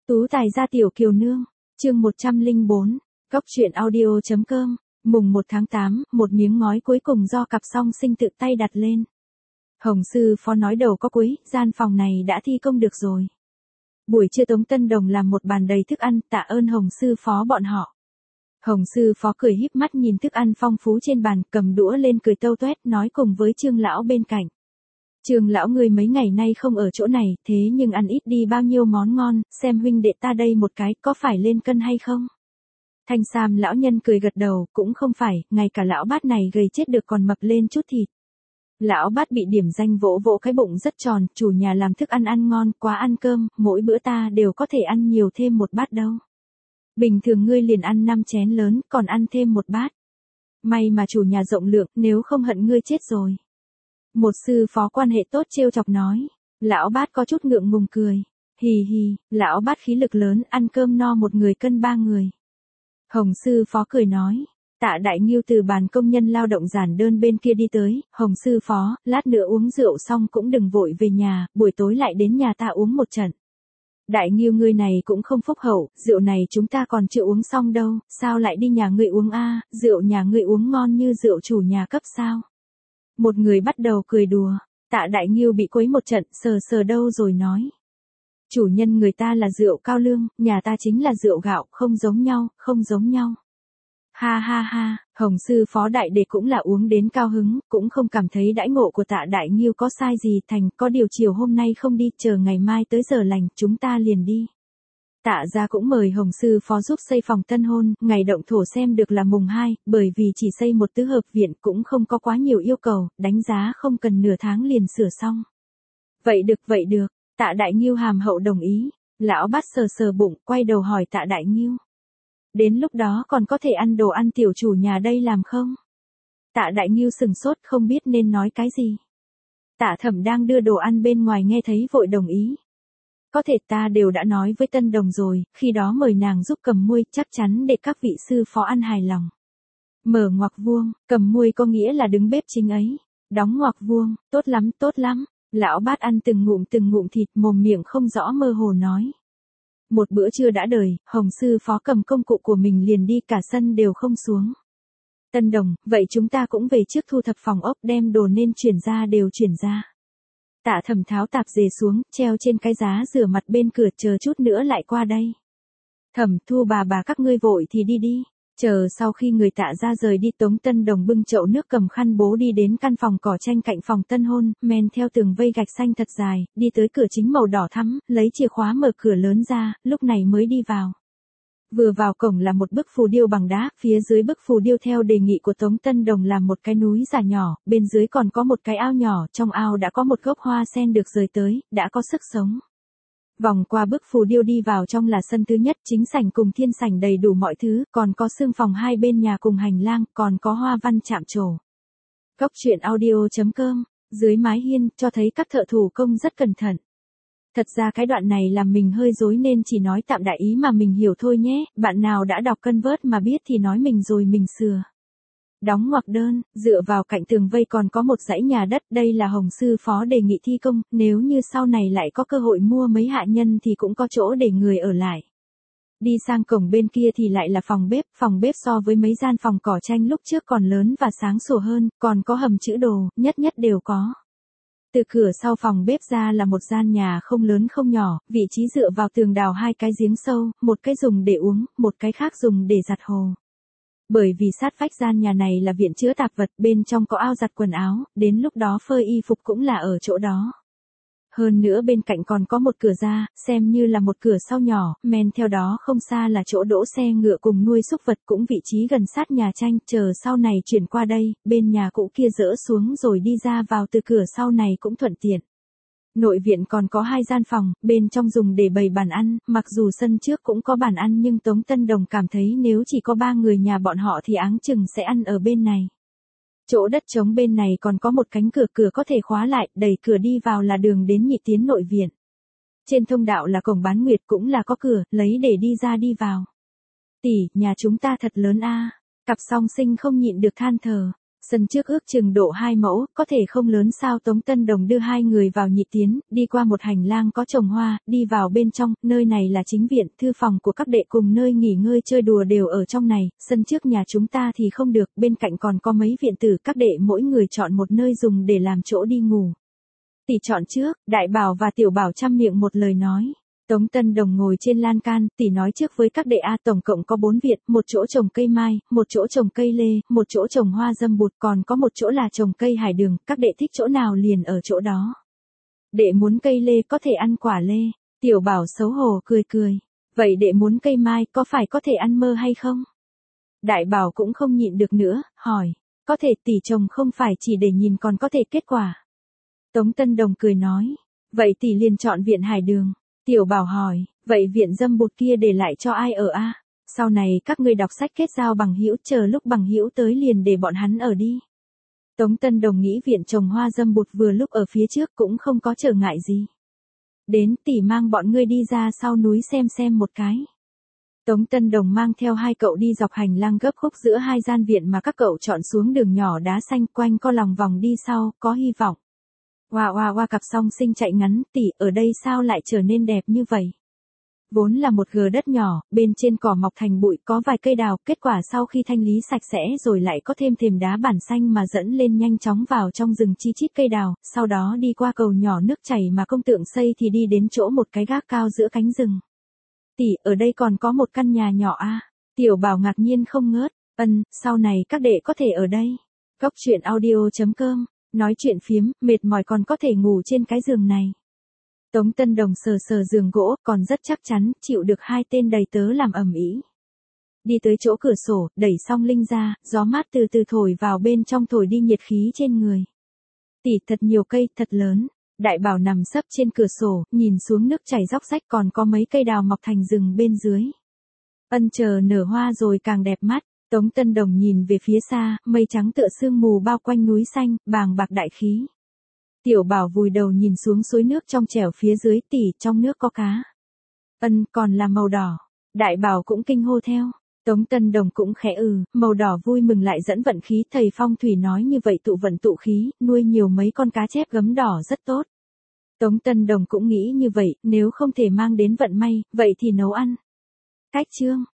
Tú tài gia tiểu kiều nương, chương 104, Cóc truyện audio.com, mùng 1 tháng 8, một miếng ngói cuối cùng do cặp song sinh tự tay đặt lên. Hồng sư phó nói đầu có cuối, gian phòng này đã thi công được rồi. Buổi trưa Tống Tân Đồng làm một bàn đầy thức ăn, tạ ơn Hồng sư phó bọn họ. Hồng sư phó cười híp mắt nhìn thức ăn phong phú trên bàn, cầm đũa lên cười tâu toét nói cùng với Trương lão bên cạnh. Trương lão ngươi mấy ngày nay không ở chỗ này, thế nhưng ăn ít đi bao nhiêu món ngon, xem huynh đệ ta đây một cái, có phải lên cân hay không? Thanh Sam lão nhân cười gật đầu, cũng không phải, ngay cả lão bát này gầy chết được còn mập lên chút thịt. Lão bát bị điểm danh vỗ vỗ cái bụng rất tròn, chủ nhà làm thức ăn ăn ngon, quá ăn cơm, mỗi bữa ta đều có thể ăn nhiều thêm một bát đâu. Bình thường ngươi liền ăn 5 chén lớn, còn ăn thêm một bát. May mà chủ nhà rộng lượng, nếu không hận ngươi chết rồi. Một sư phó quan hệ tốt trêu chọc nói. Lão bát có chút ngượng ngùng cười. Hì hì, lão bát khí lực lớn, ăn cơm no một người cân 3 người. Hồng sư phó cười nói. Tạ Đại Nghiêu từ bàn công nhân lao động giản đơn bên kia đi tới. Hồng sư phó, lát nữa uống rượu xong cũng đừng vội về nhà, buổi tối lại đến nhà ta uống một trận. Đại Nghiêu ngươi này cũng không phúc hậu, rượu này chúng ta còn chưa uống xong đâu, sao lại đi nhà ngươi uống a? Rượu nhà ngươi uống ngon như rượu chủ nhà cấp sao? Một người bắt đầu cười đùa, Tạ Đại Nghiêu bị quấy một trận, sờ sờ đâu rồi nói. Chủ nhân người ta là rượu cao lương, nhà ta chính là rượu gạo, không giống nhau, không giống nhau. Ha ha ha, Hồng sư phó đại đệ cũng là uống đến cao hứng, cũng không cảm thấy đãi ngộ của Tạ Đại Nghiêu có sai gì, thành có điều chiều hôm nay không đi, chờ ngày mai tới giờ lành, chúng ta liền đi. Tạ gia cũng mời Hồng sư phó giúp xây phòng tân hôn, ngày động thổ xem được là mùng 2, bởi vì chỉ xây một tứ hợp viện cũng không có quá nhiều yêu cầu, đánh giá không cần nửa tháng liền sửa xong. Vậy được, Tạ Đại Nghiêu hàm hậu đồng ý, lão bát sờ sờ bụng, quay đầu hỏi Tạ Đại Nghiêu. Đến lúc đó còn có thể ăn đồ ăn tiểu chủ nhà đây làm không? Tạ Đại Nghiêu sừng sốt không biết nên nói cái gì. Tạ Thẩm đang đưa đồ ăn bên ngoài nghe thấy vội đồng ý. Có thể ta đều đã nói với Tân Đồng rồi, khi đó mời nàng giúp cầm muôi, chắc chắn để các vị sư phó ăn hài lòng. Mở ngoặc vuông, cầm muôi có nghĩa là đứng bếp chính ấy. Đóng ngoặc vuông, tốt lắm. Lão bát ăn từng ngụm thịt, mồm miệng không rõ mơ hồ nói. Một bữa trưa đã đời, Hồng sư phó cầm công cụ của mình liền đi, cả sân đều không xuống. Tân Đồng, vậy chúng ta cũng về trước thu thập phòng ốc, đem đồ nên chuyển ra đều chuyển ra. Tạ Thẩm tháo tạp dề xuống, treo trên cái giá rửa mặt bên cửa, chờ chút nữa lại qua đây. Thẩm Thu bà các ngươi vội thì đi. Chờ sau khi người Tạ ra rời đi, Tống Tân Đồng bưng chậu nước cầm khăn bố đi đến căn phòng cỏ tranh cạnh phòng tân hôn, men theo tường vây gạch xanh thật dài, đi tới cửa chính màu đỏ thắm, lấy chìa khóa mở cửa lớn ra, lúc này mới đi vào. Vừa vào cổng là một bức phù điêu bằng đá, phía dưới bức phù điêu theo đề nghị của Tống Tân Đồng làm một cái núi giả nhỏ, bên dưới còn có một cái ao nhỏ, trong ao đã có một gốc hoa sen được rời tới, đã có sức sống. Vòng qua bức phù điêu đi vào trong là sân thứ nhất, chính sảnh cùng thiên sảnh đầy đủ mọi thứ, còn có xương phòng hai bên nhà cùng hành lang, còn có hoa văn chạm trổ. Cóc truyện audio.com, dưới mái hiên, cho thấy các thợ thủ công rất cẩn thận. Thật ra cái đoạn này làm mình hơi rối nên chỉ nói tạm đại ý mà mình hiểu thôi nhé, bạn nào đã đọc Convert mà biết thì nói mình rồi mình sửa. Đóng ngoặc đơn, dựa vào cạnh tường vây còn có một dãy nhà đất, đây là Hồng sư phó đề nghị thi công, nếu như sau này lại có cơ hội mua mấy hạ nhân thì cũng có chỗ để người ở lại. Đi sang cổng bên kia thì lại là phòng bếp so với mấy gian phòng cỏ tranh lúc trước còn lớn và sáng sủa hơn, còn có hầm trữ đồ, nhất đều có. Từ cửa sau phòng bếp ra là một gian nhà không lớn không nhỏ, vị trí dựa vào tường đào hai cái giếng sâu, một cái dùng để uống, một cái khác dùng để giặt hồ. Bởi vì sát vách gian nhà này là viện chứa tạp vật, bên trong có ao giặt quần áo, đến lúc đó phơi y phục cũng là ở chỗ đó. Hơn nữa bên cạnh còn có một cửa ra, xem như là một cửa sau nhỏ, men theo đó không xa là chỗ đỗ xe ngựa cùng nuôi súc vật, cũng vị trí gần sát nhà tranh, chờ sau này chuyển qua đây, bên nhà cũ kia dỡ xuống rồi đi ra vào từ cửa sau này cũng thuận tiện. Nội viện còn có 2 gian phòng, bên trong dùng để bày bàn ăn, mặc dù sân trước cũng có bàn ăn nhưng Tống Tân Đồng cảm thấy nếu chỉ có 3 người nhà bọn họ thì áng chừng sẽ ăn ở bên này. Chỗ đất trống bên này còn có một cánh cửa có thể khóa lại, đẩy cửa đi vào là đường đến nhị tiến nội viện. Trên thông đạo là cổng bán nguyệt cũng là có cửa, lấy để đi ra đi vào. Tỷ, nhà chúng ta thật lớn a. Cặp song sinh không nhịn được than thở. Sân trước ước chừng độ 2 mẫu, có thể không lớn sao. Tống Tân Đồng đưa hai người vào nhị tiến, đi qua một hành lang có trồng hoa, đi vào bên trong, nơi này là chính viện, thư phòng của các đệ cùng nơi nghỉ ngơi chơi đùa đều ở trong này, sân trước nhà chúng ta thì không được, bên cạnh còn có mấy viện tử, các đệ mỗi người chọn một nơi dùng để làm chỗ đi ngủ. Tỷ chọn trước, Đại Bảo và Tiểu Bảo chăm miệng một lời nói. Tống Tân Đồng ngồi trên lan can, tỷ nói trước với các đệ A, tổng cộng có 4 viện, một chỗ trồng cây mai, một chỗ trồng cây lê, một chỗ trồng hoa dâm bụt, còn có một chỗ là trồng cây hải đường, các đệ thích chỗ nào liền ở chỗ đó. Đệ muốn cây lê có thể ăn quả lê, Tiểu Bảo xấu hổ cười cười. Vậy đệ muốn cây mai có phải có thể ăn mơ hay không? Đại Bảo cũng không nhịn được nữa, hỏi, có thể tỷ trồng không phải chỉ để nhìn còn có thể kết quả. Tống Tân Đồng cười nói, vậy tỷ liền chọn viện hải đường. Tiểu Bảo hỏi, vậy viện dâm bụt kia để lại cho ai ở a? Sau này các ngươi đọc sách kết giao bằng hữu, chờ lúc bằng hữu tới liền để bọn hắn ở đi. Tống Tân Đồng nghĩ viện trồng hoa dâm bụt vừa lúc ở phía trước cũng không có trở ngại gì. Đến tỷ mang bọn ngươi đi ra sau núi xem một cái. Tống Tân Đồng mang theo hai cậu đi dọc hành lang gấp khúc giữa hai gian viện mà các cậu chọn xuống đường nhỏ đá xanh quanh co lòng vòng đi sau, có hy vọng. Hoa cặp song sinh chạy ngắn, tỷ ở đây sao lại trở nên đẹp như vậy? Vốn là một gờ đất nhỏ, bên trên cỏ mọc thành bụi có vài cây đào, kết quả sau khi thanh lý sạch sẽ rồi lại có thêm thềm đá bản xanh mà dẫn lên nhanh chóng vào trong rừng chi chít cây đào, sau đó đi qua cầu nhỏ nước chảy mà công tượng xây thì đi đến chỗ một cái gác cao giữa cánh rừng. Tỷ, ở đây còn có một căn nhà nhỏ a. Tiểu Bảo ngạc nhiên không ngớt, sau này các đệ có thể ở đây. Cốc truyện audio.com, nói chuyện phiếm, mệt mỏi còn có thể ngủ trên cái giường này. Tống Tân Đồng sờ giường gỗ, còn rất chắc chắn, chịu được hai tên đầy tớ làm ầm ĩ. Đi tới chỗ cửa sổ, đẩy song linh ra, gió mát từ từ thổi vào bên trong thổi đi nhiệt khí trên người. Tỷ, thật nhiều cây, thật lớn. Đại Bảo nằm sấp trên cửa sổ, nhìn xuống nước chảy róc rách, còn có mấy cây đào mọc thành rừng bên dưới. Chờ nở hoa rồi càng đẹp mắt. Tống Tân Đồng nhìn về phía xa, mây trắng tựa sương mù bao quanh núi xanh, bàng bạc đại khí. Tiểu Bảo vùi đầu nhìn xuống suối nước trong trẻo phía dưới, tỷ, trong nước có cá. Còn là màu đỏ. Đại Bảo cũng kinh hô theo. Tống Tân Đồng cũng khẽ màu đỏ vui mừng lại dẫn vận khí, thầy phong thủy nói như vậy tụ vận tụ khí, nuôi nhiều mấy con cá chép gấm đỏ rất tốt. Tống Tân Đồng cũng nghĩ như vậy, nếu không thể mang đến vận may, vậy thì nấu ăn. Cách chương